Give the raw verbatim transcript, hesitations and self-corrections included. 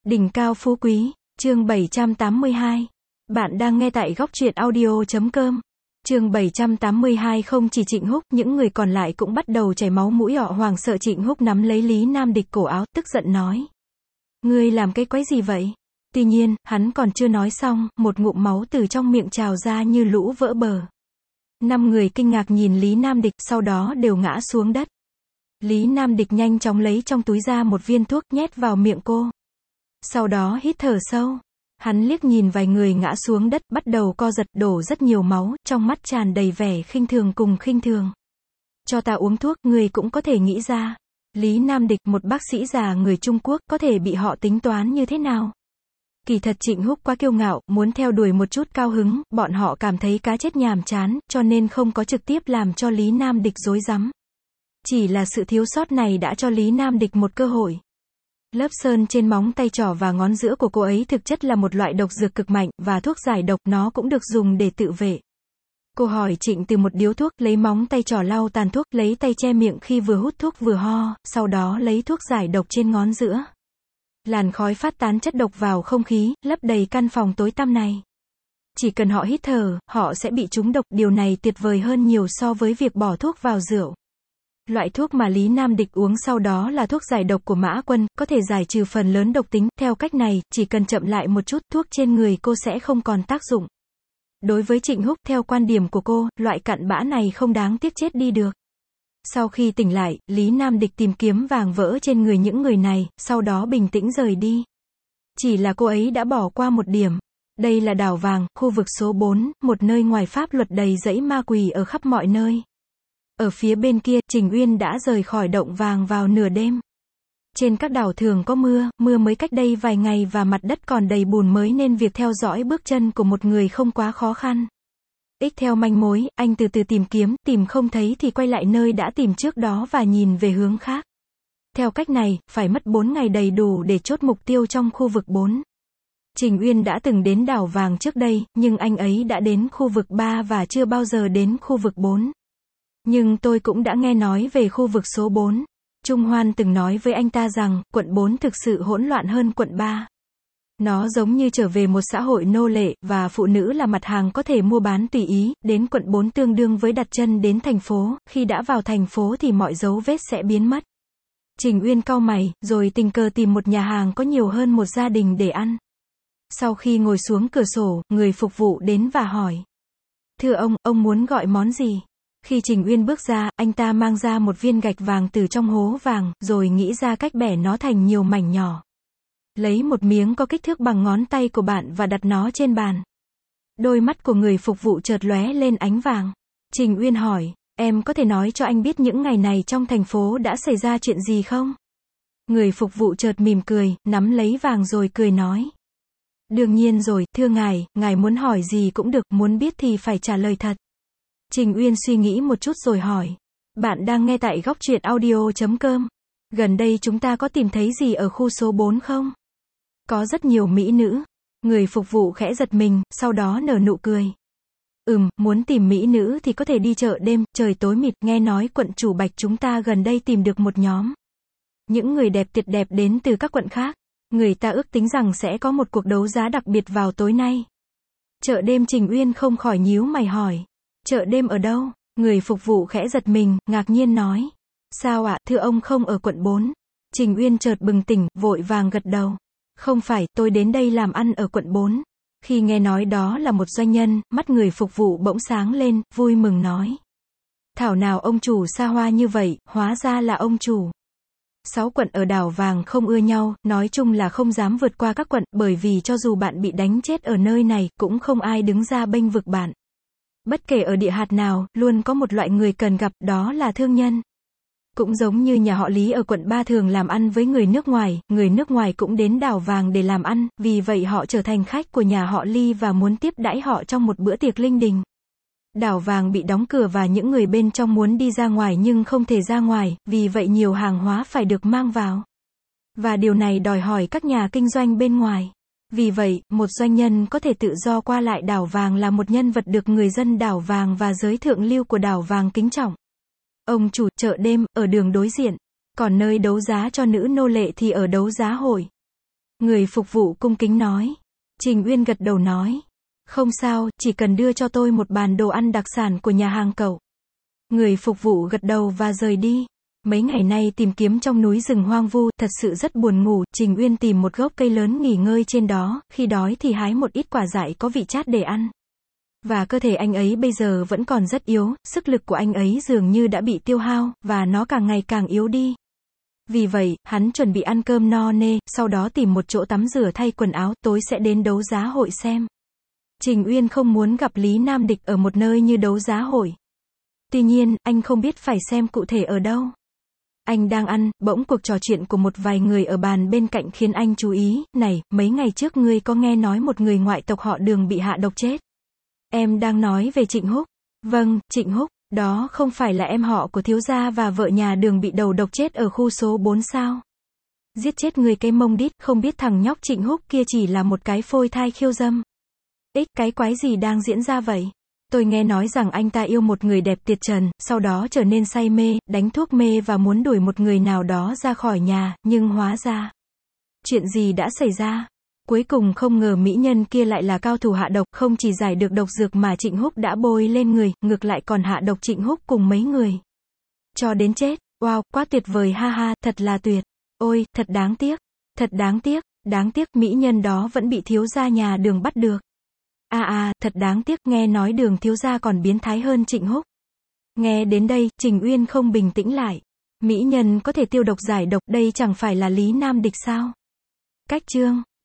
Đỉnh cao phú quý, chương bảy trăm tám mươi hai. Bạn đang nghe tại góc truyện audio chấm com. Chương bảy trăm tám mươi hai. Không chỉ Trịnh Húc, những người còn lại cũng bắt đầu chảy máu mũi. Họ hoảng sợ. Trịnh Húc nắm lấy Lý Nam Địch cổ áo, tức giận nói: Ngươi làm cái quái gì vậy? Tuy nhiên, hắn còn chưa nói xong, một ngụm máu từ trong miệng trào ra như lũ vỡ bờ. Năm người kinh ngạc nhìn Lý Nam Địch, sau đó đều ngã xuống đất. Lý Nam Địch nhanh chóng lấy trong túi ra một viên thuốc nhét vào miệng cô. Sau đó hít thở sâu. Hắn liếc nhìn vài người ngã xuống đất, bắt đầu co giật, đổ rất nhiều máu, trong mắt tràn đầy vẻ khinh thường cùng khinh thường. Cho ta uống thuốc, người cũng có thể nghĩ ra. Lý Nam Địch, một bác sĩ già người Trung Quốc, có thể bị họ tính toán như thế nào? Kỳ thật Trịnh Húc quá kiêu ngạo, muốn theo đuổi một chút cao hứng, bọn họ cảm thấy cá chết nhàm chán, cho nên không có trực tiếp làm cho Lý Nam Địch rối rắm. Chỉ là sự thiếu sót này đã cho Lý Nam Địch một cơ hội. Lớp sơn trên móng tay trỏ và ngón giữa của cô ấy thực chất là một loại độc dược cực mạnh, và thuốc giải độc, nó cũng được dùng để tự vệ. Cô hỏi Trịnh Từ một điếu thuốc, lấy móng tay trỏ lau tàn thuốc, lấy tay che miệng khi vừa hút thuốc vừa ho, sau đó lấy thuốc giải độc trên ngón giữa. Làn khói phát tán chất độc vào không khí, lấp đầy căn phòng tối tăm này. Chỉ cần họ hít thở, họ sẽ bị trúng độc, điều này tuyệt vời hơn nhiều so với việc bỏ thuốc vào rượu. Loại thuốc mà Lý Nam Địch uống sau đó là thuốc giải độc của Mã Quân, có thể giải trừ phần lớn độc tính. Theo cách này, chỉ cần chậm lại một chút, thuốc trên người cô sẽ không còn tác dụng. Đối với Trịnh Húc, theo quan điểm của cô, loại cặn bã này không đáng tiếc chết đi được. Sau khi tỉnh lại, Lý Nam Địch tìm kiếm vàng vỡ trên người những người này, sau đó bình tĩnh rời đi. Chỉ là cô ấy đã bỏ qua một điểm. Đây là đảo vàng, khu vực số bốn, một nơi ngoài pháp luật đầy dẫy ma quỷ ở khắp mọi nơi. Ở phía bên kia, Trình Uyên đã rời khỏi động vàng vào nửa đêm. Trên các đảo thường có mưa, mưa mới cách đây vài ngày và mặt đất còn đầy bùn mới nên việc theo dõi bước chân của một người không quá khó khăn. Ích theo manh mối, anh từ từ tìm kiếm, tìm không thấy thì quay lại nơi đã tìm trước đó và nhìn về hướng khác. Theo cách này, phải mất bốn ngày đầy đủ để chốt mục tiêu trong khu vực bốn. Trình Uyên đã từng đến đảo vàng trước đây, nhưng anh ấy đã đến khu vực ba và chưa bao giờ đến khu vực bốn. Nhưng tôi cũng đã nghe nói về khu vực số bốn. Trung Hoan từng nói với anh ta rằng, quận bốn thực sự hỗn loạn hơn quận ba. Nó giống như trở về một xã hội nô lệ, và phụ nữ là mặt hàng có thể mua bán tùy ý. Đến quận bốn tương đương với đặt chân đến thành phố, khi đã vào thành phố thì mọi dấu vết sẽ biến mất. Trình Uyên cau mày, rồi tình cờ tìm một nhà hàng có nhiều hơn một gia đình để ăn. Sau khi ngồi xuống cửa sổ, người phục vụ đến và hỏi: Thưa ông, ông muốn gọi món gì? Khi Trình Uyên bước ra, anh ta mang ra một viên gạch vàng từ trong hố vàng, rồi nghĩ ra cách bẻ nó thành nhiều mảnh nhỏ. Lấy một miếng có kích thước bằng ngón tay của bạn và đặt nó trên bàn. Đôi mắt của người phục vụ chợt lóe lên ánh vàng. Trình Uyên hỏi: Em có thể nói cho anh biết những ngày này trong thành phố đã xảy ra chuyện gì không? Người phục vụ chợt mỉm cười, nắm lấy vàng rồi cười nói: Đương nhiên rồi, thưa ngài, ngài muốn hỏi gì cũng được, muốn biết thì phải trả lời thật. Trình Uyên suy nghĩ một chút rồi hỏi: Bạn đang nghe tại góc truyện audio chấm com. Gần đây chúng ta có tìm thấy gì ở khu số bốn không? Có rất nhiều mỹ nữ. Người phục vụ khẽ giật mình, sau đó nở nụ cười. Ừm, muốn tìm mỹ nữ thì có thể đi chợ đêm, trời tối mịt, nghe nói quận Chủ Bạch chúng ta gần đây tìm được một nhóm. Những người đẹp tuyệt đẹp đến từ các quận khác. Người ta ước tính rằng sẽ có một cuộc đấu giá đặc biệt vào tối nay. Chợ đêm? Trình Uyên không khỏi nhíu mày hỏi: Chợ đêm ở đâu? Người phục vụ khẽ giật mình, ngạc nhiên nói: Sao ạ, thưa ông không ở quận bốn? Trình Uyên chợt bừng tỉnh, vội vàng gật đầu: Không phải, tôi đến đây làm ăn ở quận bốn. Khi nghe nói đó là một doanh nhân, mắt người phục vụ bỗng sáng lên, vui mừng nói: Thảo nào ông chủ xa hoa như vậy, hóa ra là ông chủ. Sáu quận ở đảo vàng không ưa nhau, nói chung là không dám vượt qua các quận, bởi vì cho dù bạn bị đánh chết ở nơi này, cũng không ai đứng ra bênh vực bạn. Bất kể ở địa hạt nào, luôn có một loại người cần gặp, đó là thương nhân. Cũng giống như nhà họ Lý ở quận ba thường làm ăn với người nước ngoài, người nước ngoài cũng đến đảo vàng để làm ăn, vì vậy họ trở thành khách của nhà họ Lý và muốn tiếp đãi họ trong một bữa tiệc linh đình. Đảo vàng bị đóng cửa và những người bên trong muốn đi ra ngoài nhưng không thể ra ngoài, vì vậy nhiều hàng hóa phải được mang vào. Và điều này đòi hỏi các nhà kinh doanh bên ngoài. Vì vậy, một doanh nhân có thể tự do qua lại đảo vàng là một nhân vật được người dân đảo vàng và giới thượng lưu của đảo vàng kính trọng. Ông chủ chợ đêm, ở đường đối diện. Còn nơi đấu giá cho nữ nô lệ thì ở đấu giá hội. Người phục vụ cung kính nói. Trình Uyên gật đầu nói. Không sao, chỉ cần đưa cho tôi một bàn đồ ăn đặc sản của nhà hàng cậu. Người phục vụ gật đầu và rời đi. Mấy ngày nay tìm kiếm trong núi rừng hoang vu, thật sự rất buồn ngủ, Trình Uyên tìm một gốc cây lớn nghỉ ngơi trên đó, khi đói thì hái một ít quả dại có vị chát để ăn. Và cơ thể anh ấy bây giờ vẫn còn rất yếu, sức lực của anh ấy dường như đã bị tiêu hao, và nó càng ngày càng yếu đi. Vì vậy, hắn chuẩn bị ăn cơm no nê, sau đó tìm một chỗ tắm rửa thay quần áo, tối sẽ đến đấu giá hội xem. Trình Uyên không muốn gặp Lý Nam Địch ở một nơi như đấu giá hội. Tuy nhiên, anh không biết phải xem cụ thể ở đâu. Anh đang ăn, bỗng cuộc trò chuyện của một vài người ở bàn bên cạnh khiến anh chú ý. Này, mấy ngày trước ngươi có nghe nói một người ngoại tộc họ Đường bị hạ độc chết? Em đang nói về Trịnh Húc. Vâng, Trịnh Húc, đó không phải là em họ của thiếu gia và vợ nhà Đường bị đầu độc chết ở khu số bốn sao? Giết chết người cái mông đít, không biết thằng nhóc Trịnh Húc kia chỉ là một cái phôi thai khiêu dâm. Ích, cái quái gì đang diễn ra vậy? Tôi nghe nói rằng anh ta yêu một người đẹp tuyệt trần, sau đó trở nên say mê, đánh thuốc mê và muốn đuổi một người nào đó ra khỏi nhà, nhưng hóa ra. Chuyện gì đã xảy ra? Cuối cùng không ngờ mỹ nhân kia lại là cao thủ hạ độc, không chỉ giải được độc dược mà Trịnh Húc đã bôi lên người, ngược lại còn hạ độc Trịnh Húc cùng mấy người. Cho đến chết, wow, quá tuyệt vời ha ha, thật là tuyệt. Ôi, thật đáng tiếc, thật đáng tiếc, đáng tiếc mỹ nhân đó vẫn bị thiếu gia nhà Đường bắt được. À à, thật đáng tiếc, nghe nói Đường thiếu gia còn biến thái hơn Trịnh Húc. Nghe đến đây, Trình Uyên không bình tĩnh lại. Mỹ nhân có thể tiêu độc giải độc, đây chẳng phải là Lý Nam Địch sao? Cách chương